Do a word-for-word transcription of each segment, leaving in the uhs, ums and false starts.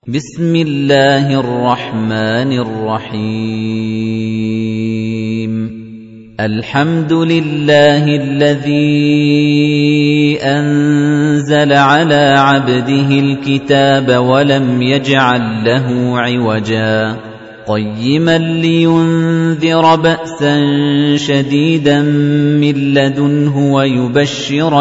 بسم الله الرحمن الرحيم الحمد لله الذي أنزل على عبده الكتاب ولم يجعل له عوجا قيما لينذر بأسا شديدا من لدنه ويبشر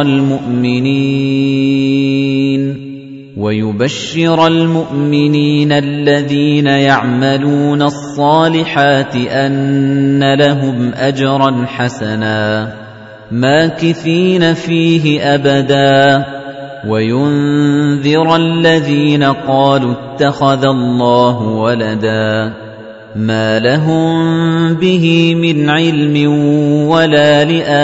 المؤمنين ويبشر المؤمنين الذين يعملون الصالحات أن لهم أجرا حسنا ماكثين فيه أبدا وينذر الذين قالوا اتخذ الله ولدا ما لهم به من علم ولا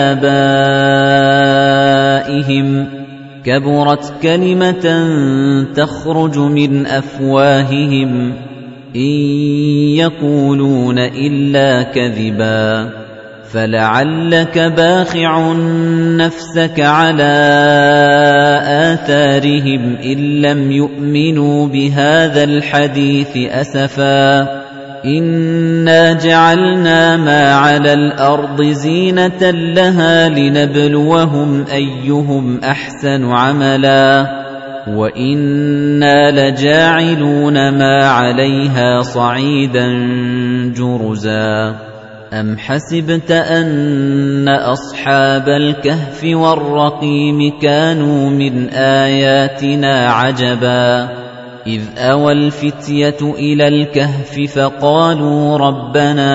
لآبائهم كبرت كلمة تخرج من أفواههم إن يقولون إلا كذبا فلعلك باخع نفسك على آثارهم إن لم يؤمنوا بهذا الحديث أسفا إنا جعلنا ما على الأرض زينة لها لنبلوهم أيهم أحسن عملا وإنا لجاعلون ما عليها صعيدا جرزا أم حسبت أن أصحاب الكهف والرقيم كانوا من آياتنا عجبا إذ أوى الفتية إلى الكهف فقالوا ربنا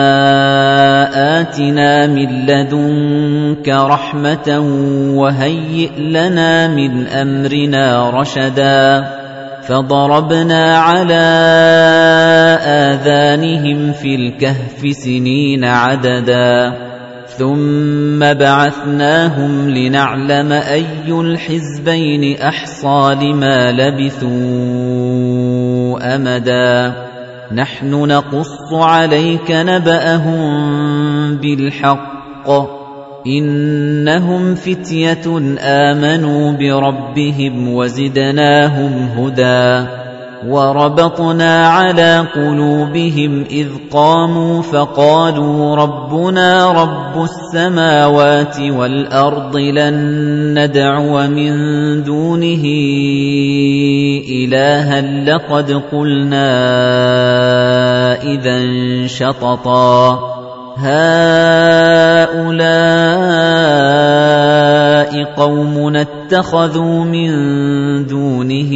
آتنا من لدنك رحمة وهيئ لنا من أمرنا رشدا فضربنا على آذانهم في الكهف سنين عددا ثم بعثناهم لنعلم أي الحزبين أحصى لما لبثوا أمدا نحن نقص عليك نبأهم بالحق إنهم فتية آمنوا بربهم وزدناهم هدى وربطنا على قلوبهم إذ قاموا فقالوا ربنا رب السماوات والأرض لن ندعو من دونه إلها لقد قلنا إذا شططا هؤلاء قومنا اتخذوا من دونه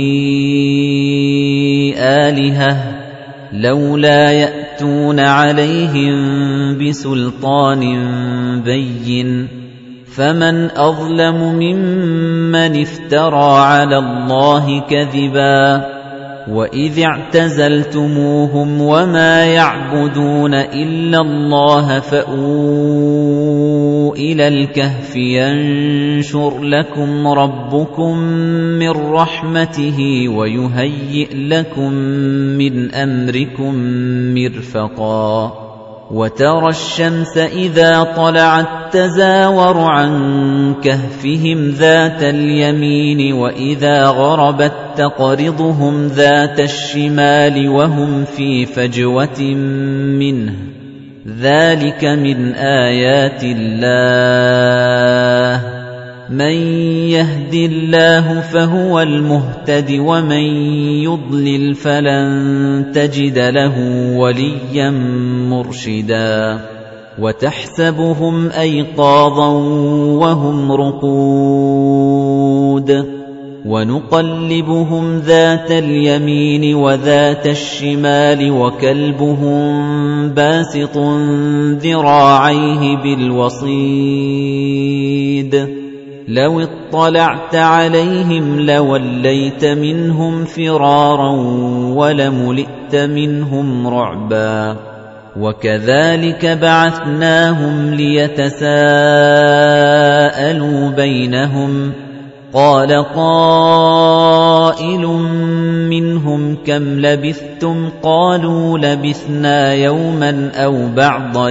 آلهة لولا يأتون عليهم بسلطان بين فمن أظلم ممن افترى على الله كذبا وإذ اعتزلتموهم وما يعبدون إلا الله فأووا إلى الكهف ينشر لكم ربكم من رحمته ويهيئ لكم من أمركم مرفقا وترى الشمس إذا طلعت تزاور عن كهفهم ذات اليمين وإذا غربت تقرضهم ذات الشمال وهم في فجوة منه ذلك من آيات الله من يهد الله فهو المهتد ومن يضلل فلن تجد له وليا مرشدا وتحسبهم أيقاظا وهم رقود ونقلبهم ذات اليمين وذات الشمال وكلبهم باسط ذراعيه بالوصيد لو اطلعت عليهم لوليت منهم فرارا ولملئت منهم رعبا وكذلك بعثناهم ليتساءلوا بينهم قال قائل منهم كم لبثتم قالوا لبثنا يوما أو بعض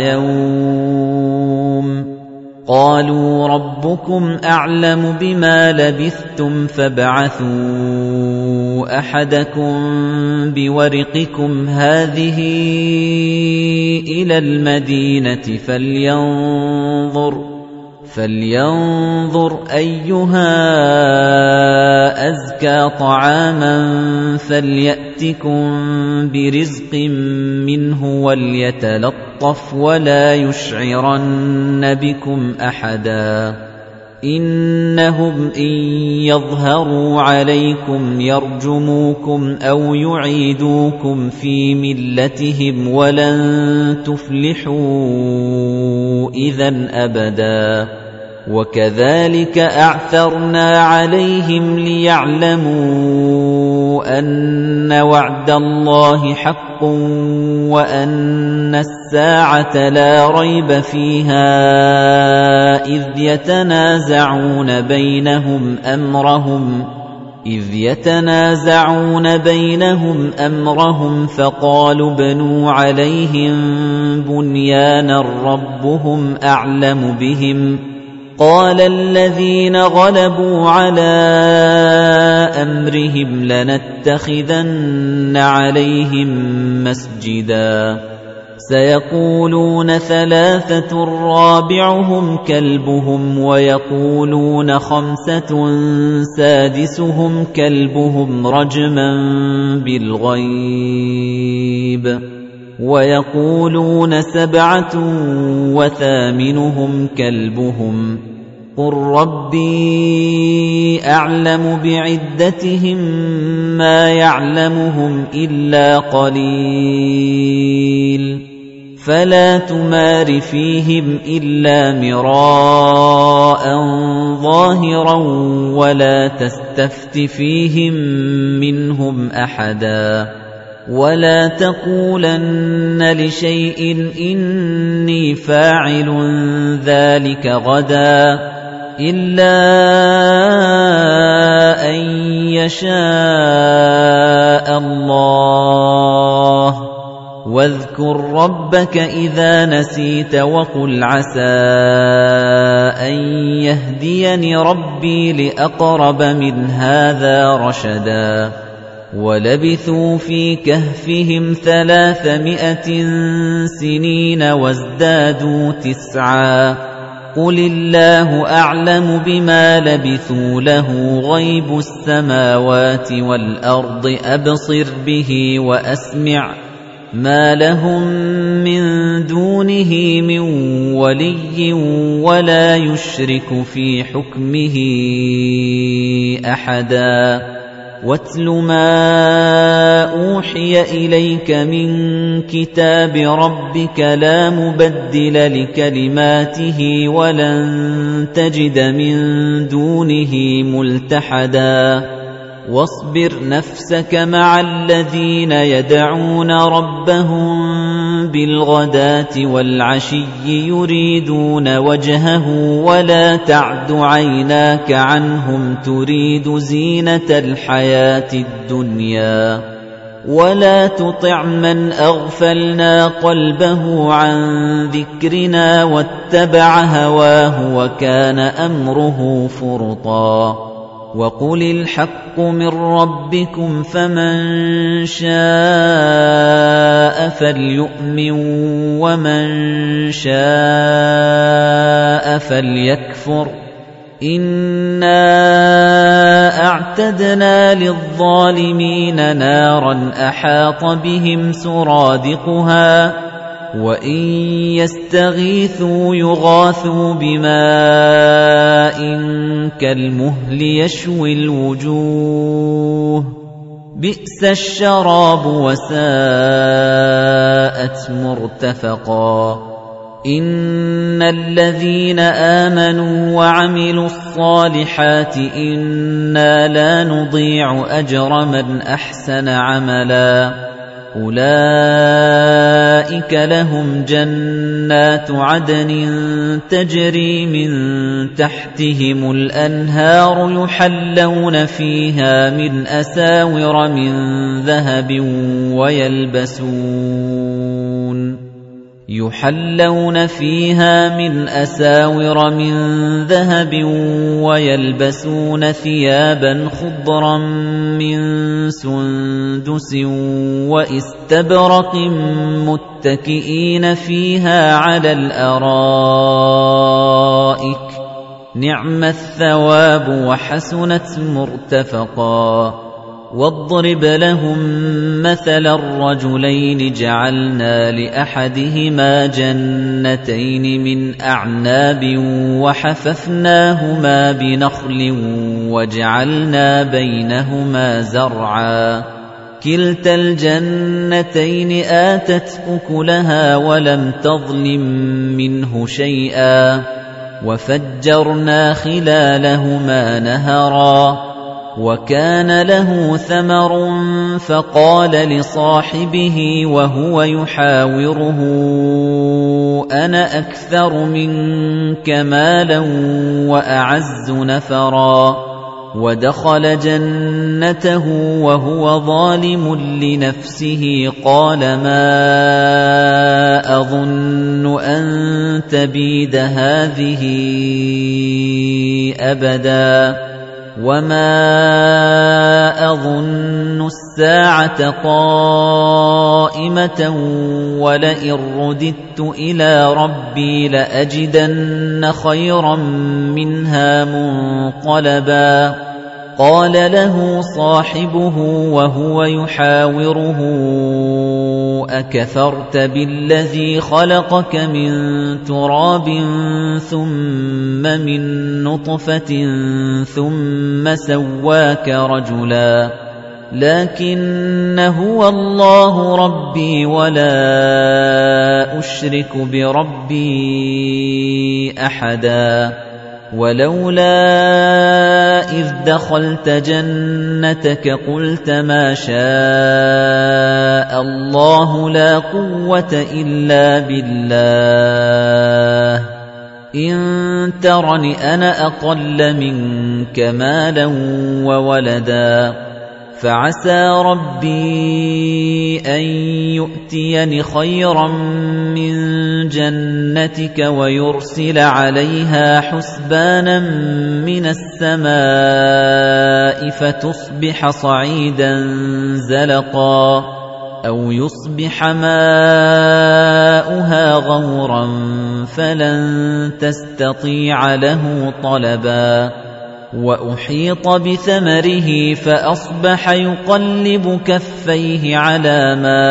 يوم قالوا ربكم أعلم بما لبثتم فابعثوا أَحَدَكُم بِوَرِقِكُمْ هَٰذِهِ إِلَى الْمَدِينَةِ فَلْيَنظُرْ فَلْيَنظُرْ أَيُّهَا أَزْكَىٰ طَعَامًا فَلْيَأْتِكُم بِرِزْقٍ مِّنْهُ وَلْيَتَلَطَّفْ وَلَا يُشْعِرَنَّ بِكُمْ أَحَدًا إِنَّهُمْ إِن يَظْهَرُوا عَلَيْكُمْ يَرْجُمُوكُمْ أَوْ يُعِيدُوكُمْ فِي مِلَّتِهِمْ وَلَن تُفْلِحُوا إِذًا أَبَدًا وَكَذَلِكَ أَعْثَرْنَا عَلَيْهِمْ لِيَعْلَمُوا أَنَّ وَعْدَ اللَّهِ حَقٌّ وَأَنَّ السَّاعَةَ لَا رَيْبَ فِيهَا إِذْ يَتَنَازَعُونَ بَيْنَهُمْ أَمْرَهُمْ إِذْ يَتَنَازَعُونَ بَيْنَهُمْ أَمْرَهُمْ فَقَالُوا ابْنُوا عَلَيْهِم بُنْيَانًا رَّبُّهُمْ أَعْلَمُ بِهِمْ قَالَ الَّذِينَ غَلَبُوا عَلَىٰ أَمْرِهِمْ لَنَتَّخِذَنَّ عَلَيْهِم مَّسْجِدًا سَيَقُولُونَ ثَلَاثَةٌ رَّابِعُهُمْ كَلْبُهُمْ وَيَقُولُونَ خَمْسَةٌ سَادِسُهُمْ كَلْبُهُمْ رَجْمًا بِالْغَيْبِ وَيَقُولُونَ سَبْعَةٌ وَثَامِنُهُمْ كَلْبُهُمْ قُل رَّبِّي أَعْلَمُ بِعِدَّتِهِم مَّا يَعْلَمُهُمْ إِلَّا قَلِيلٌ فَلَا تُمَارِ فِيهِمْ إِلَّا مِرَاءً ظَاهِرًا وَلَا تَسْتَفْتِ فِيهِم مِّنْهُمْ أَحَدًا وَلَا تَقُولَنَّ لِشَيْءٍ إِنِّي فَاعِلٌ ذَلِكَ غَدًا إِلَّا أَن يَشَاءَ اللَّهُ وَاذْكُر رَّبَّكَ إِذَا نَسِيتَ وَقُلْ عَسَىٰ أَن يَهْدِيَنِ رَبِّي لِأَقْرَبَ مِنْ هَٰذَا رَشَدًا وَلَبِثُوا فِي كَهْفِهِمْ ثَلَاثَمِائَةٍ سِنِينَ وَازْدَادُوا تِسْعًا قُلِ اللَّهُ أَعْلَمُ بِمَا لَبِثُوا لَهُ غَيْبُ السَّمَاوَاتِ وَالْأَرْضِ أَبْصِرْ بِهِ وَأَسْمِعْ مَا لَهُم مِّن دُونِهِ مِن وَلِيٍّ وَلَا يُشْرِكُ فِي حُكْمِهِ أَحَدًا وَاتْلُ مَا أُوحِيَ إِلَيْكَ مِن كِتَابِ رَبِّكَ لَا مُبَدِّلَ لِكَلِمَاتِهِ وَلَن تَجِدَ مِن دُونِهِ مُلْتَحَدًا وَاصْبِرْ نَفْسَكَ مَعَ الَّذِينَ يَدْعُونَ رَبَّهُم بِالْغَدَاةِ وَالْعَشِيِّ يُرِيدُونَ وَجْهَهُ وَلَا تَعْدُ عَيْنَاكَ عَنْهُمْ تُرِيدُ زِينَةَ الْحَيَاةِ الدُّنْيَا وَلَا تُطِعْ مَنْ أَغْفَلْنَا قَلْبَهُ عَن ذِكْرِنَا وَاتَّبَعَ هَوَاهُ وَكَانَ أَمْرُهُ فُرُطًا وَقُلِ الْحَقُّ مِن رَّبِّكُمْ فَمَن شَاءَ فَلْيُؤْمِن وَمَن شَاءَ فَلْيَكْفُرْ إِنَّا أَعْتَدْنَا لِلظَّالِمِينَ نَارًا أَحَاطَ بِهِمْ سُرَادِقُهَا وَإِن يَسْتَغِيثُوا يُغَاثُوا بِمَاءٍ كَالْمُهْلِ يَشْوِي الْوُجُوهَ بِئْسَ الشَّرَابُ وَسَاءَتْ مُرْتَفَقًا إِنَّ الَّذِينَ آمَنُوا وَعَمِلُوا الصَّالِحَاتِ إِنَّا لَا نُضِيعُ أَجْرَ مَنْ أَحْسَنَ عَمَلًا أُولَئِكَ لَهُمْ جَنَّاتُ عَدْنٍ تَجْرِي مِن تَحْتِهِمُ الْأَنْهَارُ يُحَلَّوْنَ فِيهَا مِنْ أَسَاوِرَ مِن ذَهَبٍ وَيَلْبَسُونَ يُحَلَّوْنَ فِيهَا مِنْ أَسَاوِرَ مِنْ ذَهَبٍ وَيَلْبَسُونَ ثِيَابًا خُضْرًا مِنْ سُنْدُسٍ وَإِسْتَبْرَقٍ مُتَّكِئِينَ فِيهَا عَلَى الْأَرَائِكِ ۚ نِعْمَ الثَّوَابُ وَحَسُنَتْ مُرْتَفَقًا. وَاضْرِبْ لَهُم مَّثَلًا رَّجُلَيْنِ جَعَلْنَا لِأَحَدِهِمَا جَنَّتَيْنِ مِنْ أَعْنَابٍ وَحَفَفْنَاهُمَا بِنَخْلٍ وَجَعَلْنَا بَيْنَهُمَا زَرْعًا كِلْتَا الْجَنَّتَيْنِ آتَتْ أُكُلَهَا وَلَمْ تَظْلِم مِّنْهُ شَيْئًا وَفَجَّرْنَا خِلَالَهُمَا نَهَرًا. وَكَانَ لَهُ ثَمَرٌ فَقَالَ لِصَاحِبِهِ وَهُوَ يُحَاوِرُهُ أَنَا أَكْثَرُ مِنكَ مَالًا وَأَعَزُّ نَفَرًا. وَدَخَلَ جَنَّتَهُ وَهُوَ ظَالِمٌ لِنَفْسِهِ قَالَ مَا أَظُنُّ أَن تَبِيدَ هَٰذِهِ أَبَدًا وَمَا أَظُنُّ السَّاعَةَ قَائِمَةً وَلَئِن رُّدِدتُّ إِلَىٰ رَبِّي لَأَجِدَنَّ خَيْرًا مِّنْهَا مُنقَلَبًا. قَالَ لَهُ صَاحِبُهُ وَهُوَ يُحَاوِرُهُ أَكَفَرْتَ بِالَّذِي خَلَقَكَ مِن تُرَابٍ ثُمَّ مِن نُّطْفَةٍ ثُمَّ سَوَّاكَ رَجُلًا لَّكِنَّ هُوَ اللَّهُ رَبِّي وَلَا أُشْرِكُ بِرَبِّي أَحَدًا. وَلَوْلَا إِذْ دَخَلْتَ جَنَّتَكَ قُلْتَ مَا شَاءَ اللَّهُ لَا قُوَّةَ إِلَّا بِاللَّهِ إِن تَرَنِ أَنَا أَقَلَّ مِنكَ مَالًا وَوَلَدًا فَعَسَىٰ رَبِّي أَن يُؤْتِيَنِ خَيْرًا مِّن جَنَّتِكَ وَيُرْسِلَ عَلَيْهَا حُسْبَانًا مِّنَ السَّمَاءِ فَتُصْبِحَ صَعِيدًا زَلَقًا أَوْ يُصْبِحَ مَاؤُهَا غَوْرًا فَلَن تَسْتَطِيعَ لَهُ طَلَبًا. وَأُحِيطَ بِثَمَرِهِ فَأَصْبَحَ يُقَلِّبُ كَفَّيْهِ عَلَىٰ مَا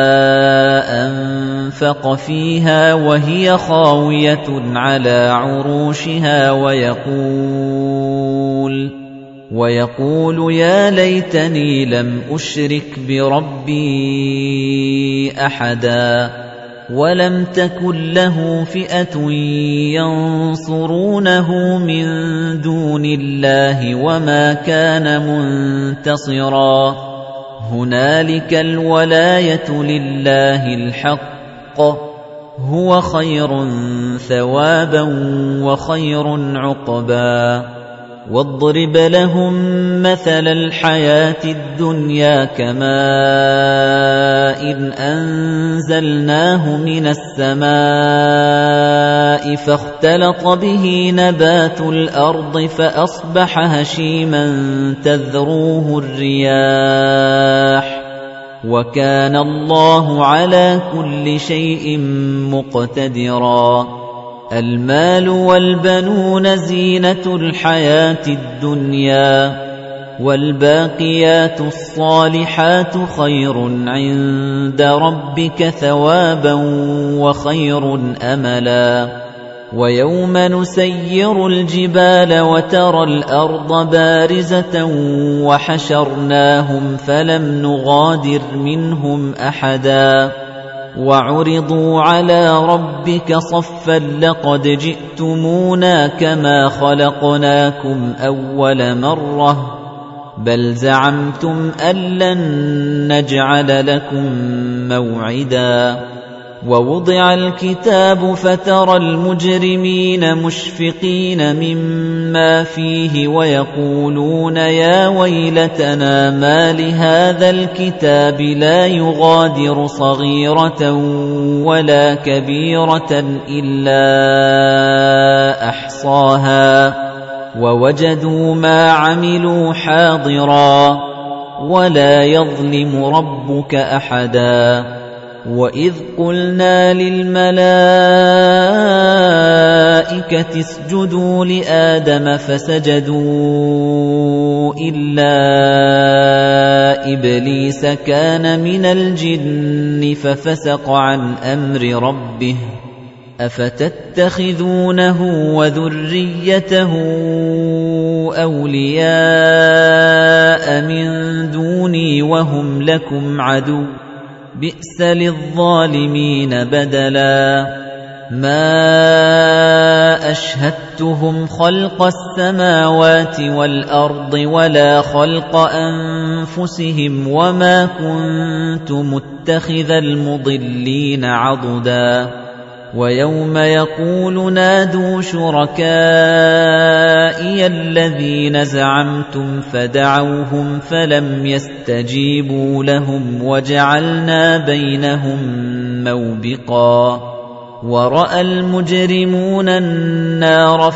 أَنفَقَ فِيهَا وَهِيَ خَاوِيَةٌ عَلَىٰ عُرُوشِهَا وَيَقُولُ وَيَقُولُ يَا لَيْتَنِي لَمْ أُشْرِكْ بِرَبِّي أَحَدًا وَلَمْ تَكُن لَّهُ فِئَةٌ يَنصُرُونَهُ مِن دُونِ اللَّهِ وَمَا كَانَ مُنتَصِرًا. هُنَالِكَ الْوَلَايَةُ لِلَّهِ الْحَقِّ هُوَ خَيْرٌ ثَوَابًا وَخَيْرٌ عُقْبًا. وَاضْرِبْ لَهُم مَّثَلَ الْحَيَاةِ الدُّنْيَا كَمَاءٍ أَنزَلْنَاهُ مِنَ السَّمَاءِ فَاخْتَلَطَ بِهِ نَبَاتُ الْأَرْضِ فَأَصْبَحَ هَشِيمًا تَذْرُوهُ الرِّيَاحُ وَكَانَ اللَّهُ عَلَىٰ كُلِّ شَيْءٍ مُّقْتَدِرًا. الْمَالُ وَالْبَنُونَ زِينَةُ الْحَيَاةِ الدُّنْيَا وَالْبَاقِيَاتُ الصَّالِحَاتُ خَيْرٌ عِندَ رَبِّكَ ثَوَابًا وَخَيْرٌ أَمَلًا. وَيَوْمَ نُسَيِّرُ الْجِبَالَ وَتَرَى الْأَرْضَ بَارِزَةً وَحَشَرْنَاهُمْ فَلَمْ نُغَادِرْ مِنْهُمْ أَحَدًا وَعُرِضُوا عَلَىٰ رَبِّكَ صَفًّا لَّقَدْ جِئْتُمُونَا كَمَا خَلَقْنَاكُمْ أَوَّلَ مَرَّةٍ بَلْ زَعَمْتُمْ أَن لَّن نَّجْعَلَ لَكُم مَّوْعِدًا. وَوُضِعَ الْكِتَابُ فَتَرَى الْمُجْرِمِينَ مُشْفِقِينَ مِمَّا فِيهِ وَيَقُولُونَ يَا وَيْلَتَنَا مَا لِهَذَا الْكِتَابِ لَا يُغَادِرُ صَغِيرَةً وَلَا كَبِيرَةً إِلَّا أَحْصَاهَا وَوَجَدُوا مَا عَمِلُوا حَاضِرًا وَلَا يَظْلِمُ رَبُّكَ أَحَدًا وَإِذْ قُلْنَا لِلْمَلَائِكَةِ اسْجُدُوا لِآدَمَ فَسَجَدُوا إِلَّا إِبْلِيسَ كَانَ مِنَ الْجِنِّ فَفَسَقَ عَنْ أَمْرِ رَبِّهِ أَفَتَتَّخِذُونَهُ وَذُرِّيَّتَهُ أَوْلِيَاءَ مِن دُونِي وَهُمْ لَكُمْ عَدُوٌّ بِئْسَ لِلظَّالِمِينَ بَدَلًا مَا أَشْهَدتُّهُمْ خَلْقَ السَّمَاوَاتِ وَالْأَرْضِ وَلَا خَلْقَ أَنفُسِهِمْ وَمَا كُنتُ مُتَّخِذَ الْمُضِلِّينَ عَضُدًا وَيَوْمَ يَقُولُ نَادُوا شُرَكَائِيَ الَّذِينَ زَعَمْتُمْ فَدَعَوْهُمْ فَلَمْ يَسْتَجِيبُوا لَهُمْ وَجَعَلْنَا بَيْنَهُم مَّوْبِقًا وَرَأَى الْمُجْرِمُونَ النَّارَ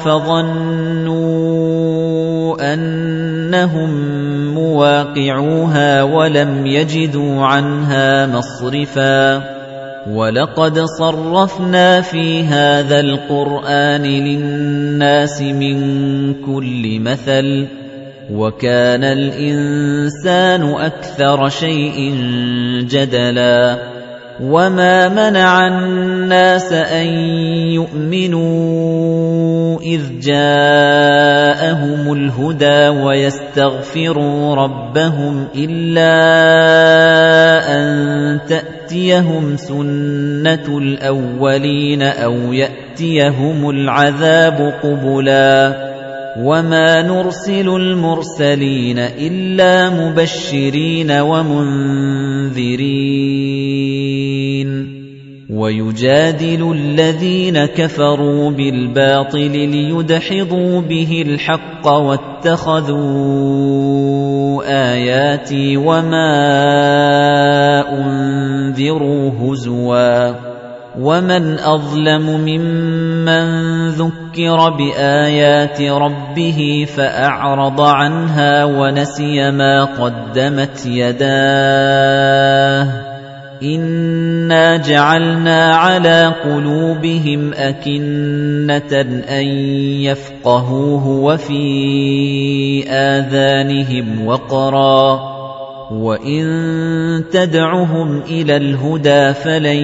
فَظَنُّوا أَنَّهُم مُّوَاقِعُوهَا وَلَمْ يَجِدُوا عَنْهَا مَصْرِفًا وَلَقَدْ صَرَّفْنَا فِي هَذَا الْقُرْآنِ لِلنَّاسِ مِنْ كُلِّ مَثَلٍ وَكَانَ الْإِنسَانُ أَكْثَرَ شَيْءٍ جَدَلًا وَمَا مَنَعَ النَّاسَ أَن يُؤْمِنُوا إِذْ جَاءَهُمُ الْهُدَى وَيَسْتَغْفِرُوا رَبَّهُمْ إِلَّا أَن تَأْتِيَهُمْ سُنَّةُ الْأَوَّلِينَ أَوْ يَأْتِيَهُمُ الْعَذَابُ قُبُلًا وَمَا نُرْسِلُ الْمُرْسَلِينَ إِلَّا مُبَشِّرِينَ وَمُنذِرِينَ وَيُجَادِلُ الَّذِينَ كَفَرُوا بِالْبَاطِلِ لِيُدْحِضُوا بِهِ الْحَقَّ وَاتَّخَذُوا آيَاتِي وَمَا أُنذِرُوا هُزُوًا وَمَنْ أَظْلَمُ مِمَّنْ ذُكِّرَ بِآيَاتِ رَبِّهِ فَأَعْرَضَ عَنْهَا وَنَسِيَ مَا قَدَّمَتْ يَدَاهُ إِنَّا جَعَلْنَا عَلَى قُلُوبِهِمْ أَكِنَّةً أَن يَفْقَهُوهُ وَفِي آذَانِهِمْ وَقْرًا وَإِن تَدْعُهُمْ إِلَى الْهُدَى فَلَن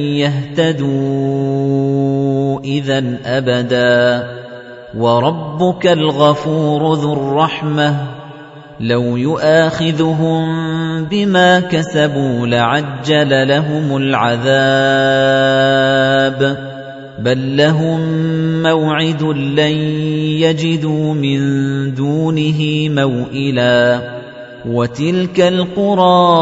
يَهْتَدُوا إِذًا أَبَدًا وَرَبُّكَ الْغَفُورُ ذُو الرَّحْمَةِ لَوْ يُؤَاخِذُهُم بِمَا كَسَبُوا لَعَجَّلَ لَهُمُ الْعَذَابَ بَل لَّهُم مَّوْعِدٌ لَّن يَجِدُوا مِن دُونِهِ مَوْئِلًا وَتِلْكَ الْقُرَىٰ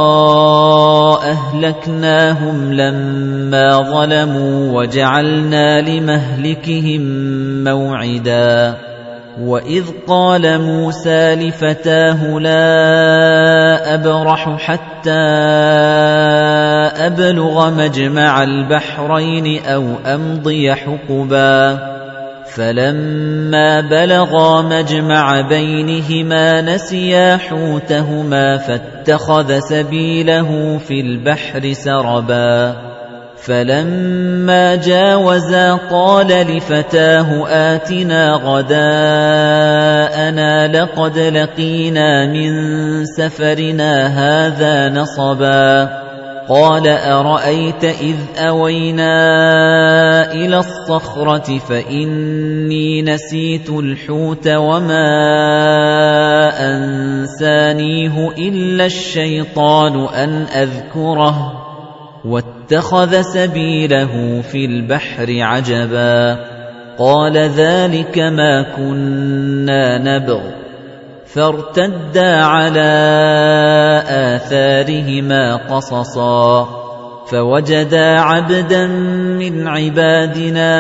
أَهْلَكْنَاهُمْ لَمَّا ظَلَمُوا وَجَعَلْنَا لِمَهْلِكِهِم مَّوْعِدًا وَإِذْ قَالَ مُوسَىٰ لِفَتَاهُ لَا أَبْرَحُ حَتَّىٰ أَبْلُغَ مَجْمَعَ الْبَحْرَيْنِ أَوْ أَمْضِيَ حُقُبًا فَلَمَّا بَلَغَا مَجْمَعَ بَيْنِهِمَا نَسِيَا حُوتَهُمَا فَاتَّخَذَ سَبِيلَهُ فِي الْبَحْرِ سَرَبًا فَلَمَّا جَاوَزَا قَالَ لِفَتَاهُ آتِنَا غَدَاءَنَا لَقَدْ لَقِينَا مِن سَفَرِنَا هَٰذَا نَصَبًا قَالَ أَرَأَيْتَ إِذْ أَوَيْنَا إِلَى الصَّخْرَةِ فَإِنِّي نَسِيتُ الْحُوتَ وَمَا أَنسَانِيهُ إِلَّا الشَّيْطَانُ أَنْ أَذْكُرَهُ وَاتَّخَذَ سَبِيلَهُ فِي الْبَحْرِ عَجَبًا قَالَ ذَلِكَ مَا كُنَّا نَبْغِ فَارْتَدَّا عَلَىٰ آثَارِهِمَا قَصَصًا فوجدا عبدا من عبادنا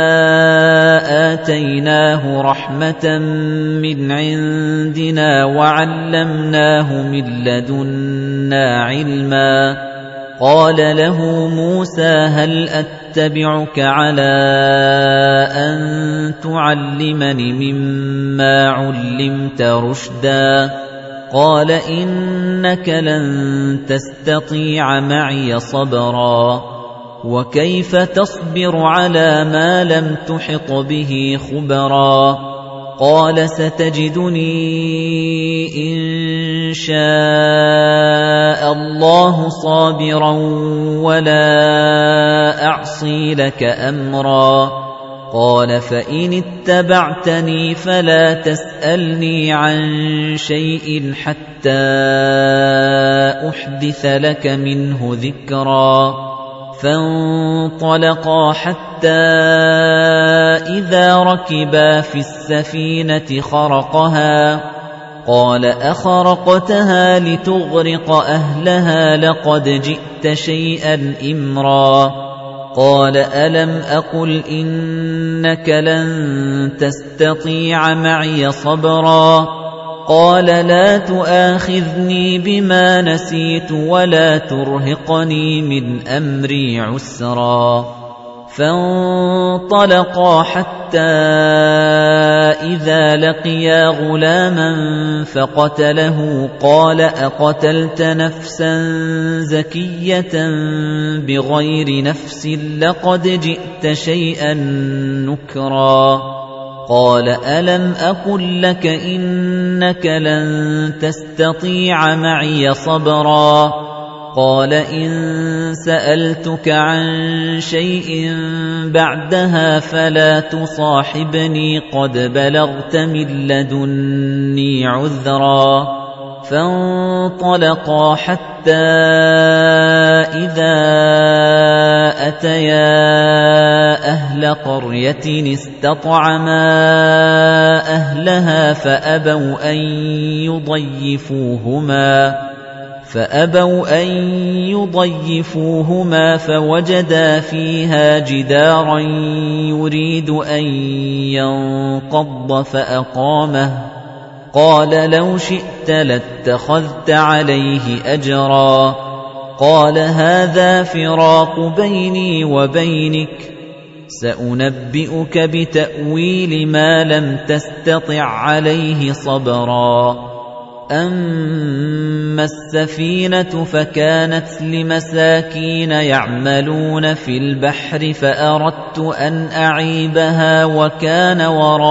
آتيناه رحمة من عندنا وعلمناه من لدنا علما قال له موسى هل أتبعك على أن تعلمني مما علمت رشدا قال إنك لن تستطيع معي صبرا وكيف تصبر على ما لم تحط به خبرا قال ستجدني إن شاء الله صابرا ولا أعصي لك أمرا قال فإن اتبعتني فلا تسألني عن شيء حتى أحدث لك منه ذكرا فانطلقا حتى إذا ركبا في السفينة خرقها قال أخرقتها لتغرق أهلها لقد جئت شيئا إمرا قال ألم أقل إنك لن تستطيع معي صبرا قال لا تؤاخذني بما نسيت ولا ترهقني من أمري عسرا فانطلقا حتى إذا لقيا غلاما فقتله قال أقتلت نفسا زكية بغير نفس لقد جئت شيئا نكرا قال ألم أقل لك إنك لن تستطيع معي صبرا قال إن سألتك عن شيء بعدها فلا تصاحبني قد بلغت من لدني عذرا فانطلقا حتى إذا أتيا أهل قرية استطعما أهلها فأبوا أن يضيفوهما فأبوا أن يضيفوهما فوجدا فيها جدارا يريد أن ينقض فأقامه قال لو شئت لاتخذت عليه أجرا قال هذا فراق بيني وبينك سأنبئك بتأويل ما لم تستطع عليه صبرا أما السفينة فكانت لمساكين يعملون في البحر فأردت أن أعيبها وكان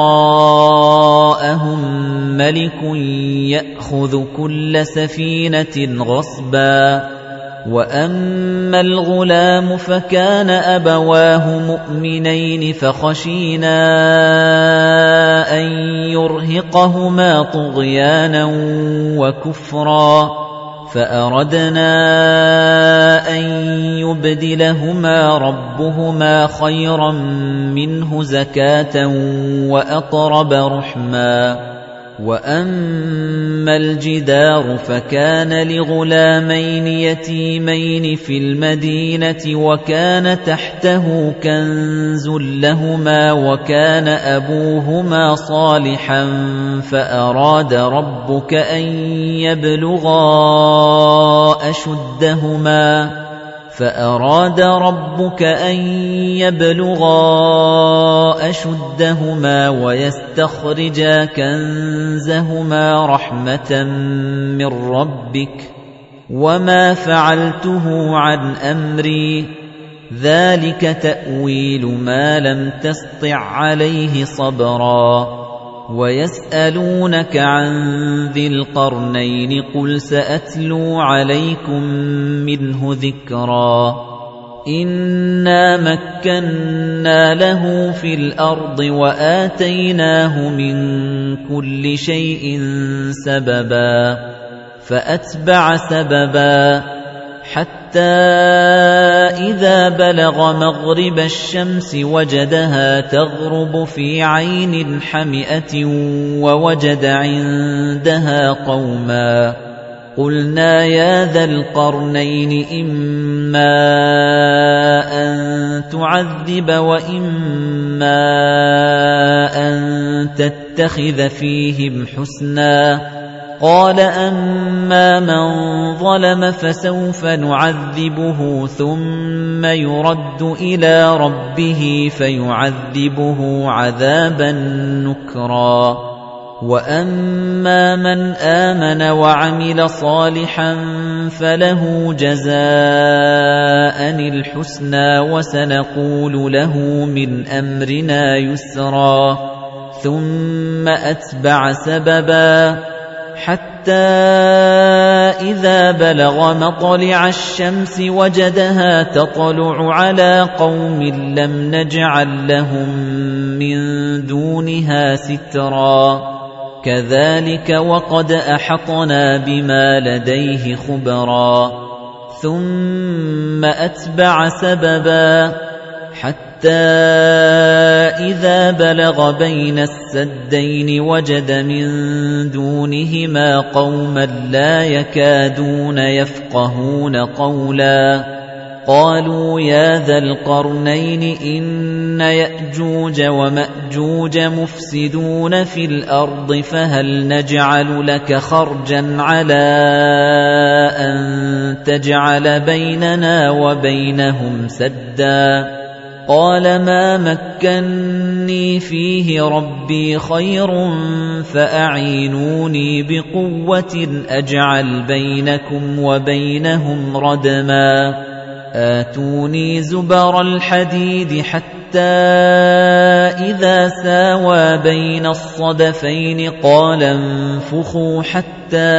وراءهم ملك يأخذ كل سفينة غصبا وأما الغلام فكان أبواه مؤمنين فخشينا أن يرهقهما طغيانا وكفرا فأردنا أن يبدلهما ربهما خيرا منه زكاة وأقرب رحما وأما الجدار فكان لغلامين يتيمين في المدينة وكان تحته كنز لهما وكان أبوهما صالحا فأراد ربك أن يبلغا أشدهما فأراد ربك أن يبلغا أشدهما ويستخرجا كنزهما رحمة من ربك وما فعلته عن أمري ذلك تأويل ما لم تسطع عليه صبرا ويسألونك عن ذي القرنين قل سأتلو عليكم منه ذكرا إنا مكنا له في الأرض وآتيناه من كل شيء سببا فأتبع سببا حتى إذا بلغ مغرب الشمس وجدها تغرب في عين حمئة ووجد عندها قوما قُلْنَا يَا ذَا الْقَرْنَيْنِ إِمَّا أَن تُعَذِّبَ وَإِمَّا أَن تَتَّخِذَ فِيهِمْ حُسْنًا قَالَ أَمَّا مَن ظَلَمَ فَسَوْفَ نُعَذِّبُهُ ثُمَّ يُرَدُّ إِلَىٰ رَبِّهِ فَيُعَذِّبُهُ عَذَابًا نُكْرًا وَأَمَّا مَنْ آمَنَ وَعَمِلَ صَالِحًا فَلَهُ جَزَاءً الْحُسْنَىٰ وَسَنَقُولُ لَهُ مِنْ أَمْرِنَا يُسْرًا ثُمَّ أَتْبَعَ سَبَبًا حَتَّىٰ إِذَا بَلَغَ مَطْلِعَ الشَّمْسِ وَجَدَهَا تَطْلُعُ عَلَىٰ قَوْمٍ لَّمْ نَجْعَل لَّهُم مِّن دُونِهَا سِتْرًا كَذَٰلِكَ وَقَدْ أَحَطْنَا بِمَا لَدَيْهِ خُبْرًا ثُمَّ أَتْبَعَ سَبَبًا حَتَّىٰ إِذَا بَلَغَ بَيْنَ السَّدَّيْنِ وَجَدَ مِن دُونِهِمَا قَوْمًا لَّا يَكَادُونَ يَفْقَهُونَ قَوْلًا قَالُوا يَا ذَا الْقَرْنَيْنِ إِنَّ يَأْجُوجَ وَمَأْجُوجَ مُفْسِدُونَ فِي الْأَرْضِ فَهَلْ نَجْعَلُ لَكَ خَرْجًا عَلَىٰ أَن تَجْعَلَ بَيْنَنَا وَبَيْنَهُمْ سَدًّا قَالَ مَا مَكَّنِّي فِيهِ رَبِّي خَيْرٌ فَأَعِينُونِي بِقُوَّةٍ أَجْعَلْ بَيْنَكُمْ وَبَيْنَهُمْ رَدْمًا آتوني زبر الحديد حتى إذا ساوى بين الصدفين قال انفخوا حتى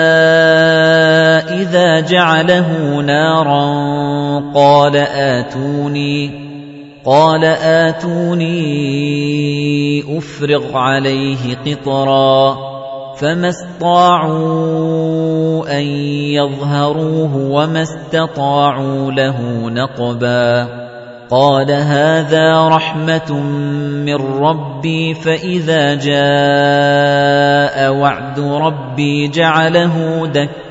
إذا جعله نارا قال آتوني قال آتوني أفرغ عليه قطرا فما استطاعوا أن يظهروه وما استطاعوا له نقبا قال هذا رحمة من ربي فإذا جاء وعد ربي جعله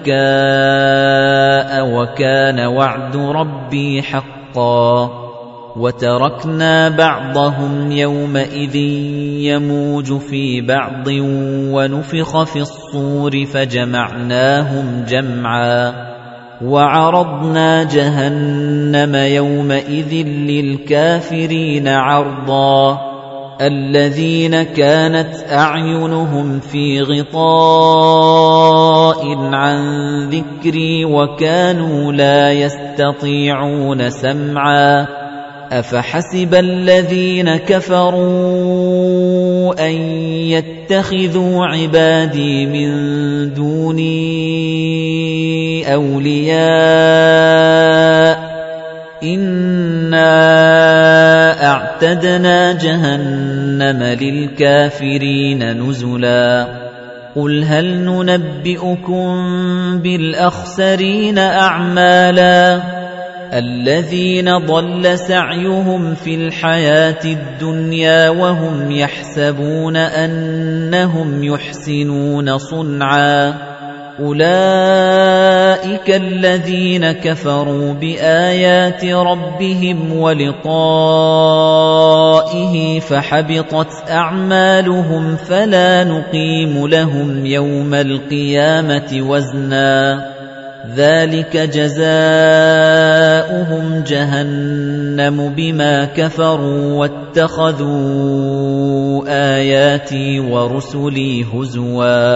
دكاء وكان وعد ربي حقا وَتَرَكْنَا بَعْضَهُمْ يَوْمَئِذٍ يَمُوجُ فِي بَعْضٍ وَنُفِخَ فِي الصُّورِ فَجَمَعْنَاهُمْ جَمْعًا وَعَرَضْنَا جَهَنَّمَ يَوْمَئِذٍ لِلْكَافِرِينَ عَرْضًا الَّذِينَ كَانَتْ أَعْيُنُهُمْ فِي غِطَاءٍ عَن ذِكْرِي وَكَانُوا لَا يَسْتَطِيعُونَ سَمْعًا أَفَحَسِبَ الَّذِينَ كَفَرُوا أَن يَتَّخِذُوا عِبَادِي مِن دُونِي أَوْلِيَاءَ إِنَّا أَعْتَدْنَا جَهَنَّمَ لِلْكَافِرِينَ نُزُلًا قُلْ هَلْ نُنَبِّئُكُم بِالْأَخْسَرِينَ أَعْمَالًا الَّذِينَ ضَلَّ سَعْيُهُمْ فِي الْحَيَاةِ الدُّنْيَا وَهُمْ يَحْسَبُونَ أَنَّهُمْ يُحْسِنُونَ صُنْعًا أُولَئِكَ الَّذِينَ كَفَرُوا بِآيَاتِ رَبِّهِمْ وَلِقَائِهِ فَحَبِطَتْ أَعْمَالُهُمْ فَلَا نُقِيمُ لَهُمْ يَوْمَ الْقِيَامَةِ وَزْنًا ذَلِكَ جَزَاؤُهُمْ جَهَنَّمُ بِمَا كَفَرُوا وَاتَّخَذُوا آيَاتِي وَرُسُلِي هُزُوًا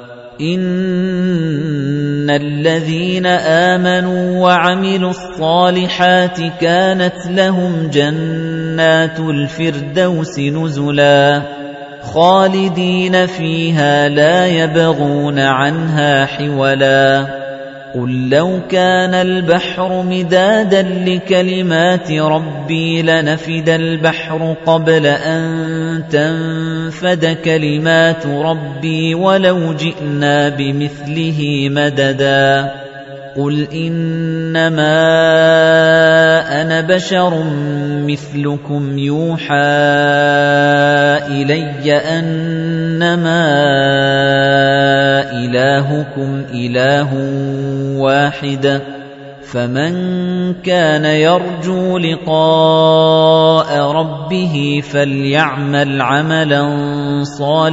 إِنَّ الَّذِينَ آمَنُوا وَعَمِلُوا الصَّالِحَاتِ كَانَتْ لَهُمْ جَنَّاتُ الْفِرْدَوْسِ نُزُلًا خَالِدِينَ فِيهَا لَا يَبْغُونَ عَنْهَا حِوَلًا قُل لَّوْ كَانَ الْبَحْرُ مِدَادًا لِّكَلِمَاتِ رَبِّي لَنَفِدَ الْبَحْرُ قَبْلَ أَن تَنفَدَ كَلِمَاتُ رَبِّي وَلَوْ جِئْنَا بِمِثْلِهِ مَدَدًا قُلْ إِنَّمَا أَنَا بَشَرٌ مِثْلُكُمْ يُوحَىٰ إِلَيَّ أَنَّمَا إِلَٰهُكُمْ وَإِلَٰهُكُمْ إِلَٰهٌ وَاحِدٌ فَمَن كَانَ يَرْجُو لِقَاءَ رَبِّهِ فَلْيَعْمَلْ عَمَلًا صَالِحًا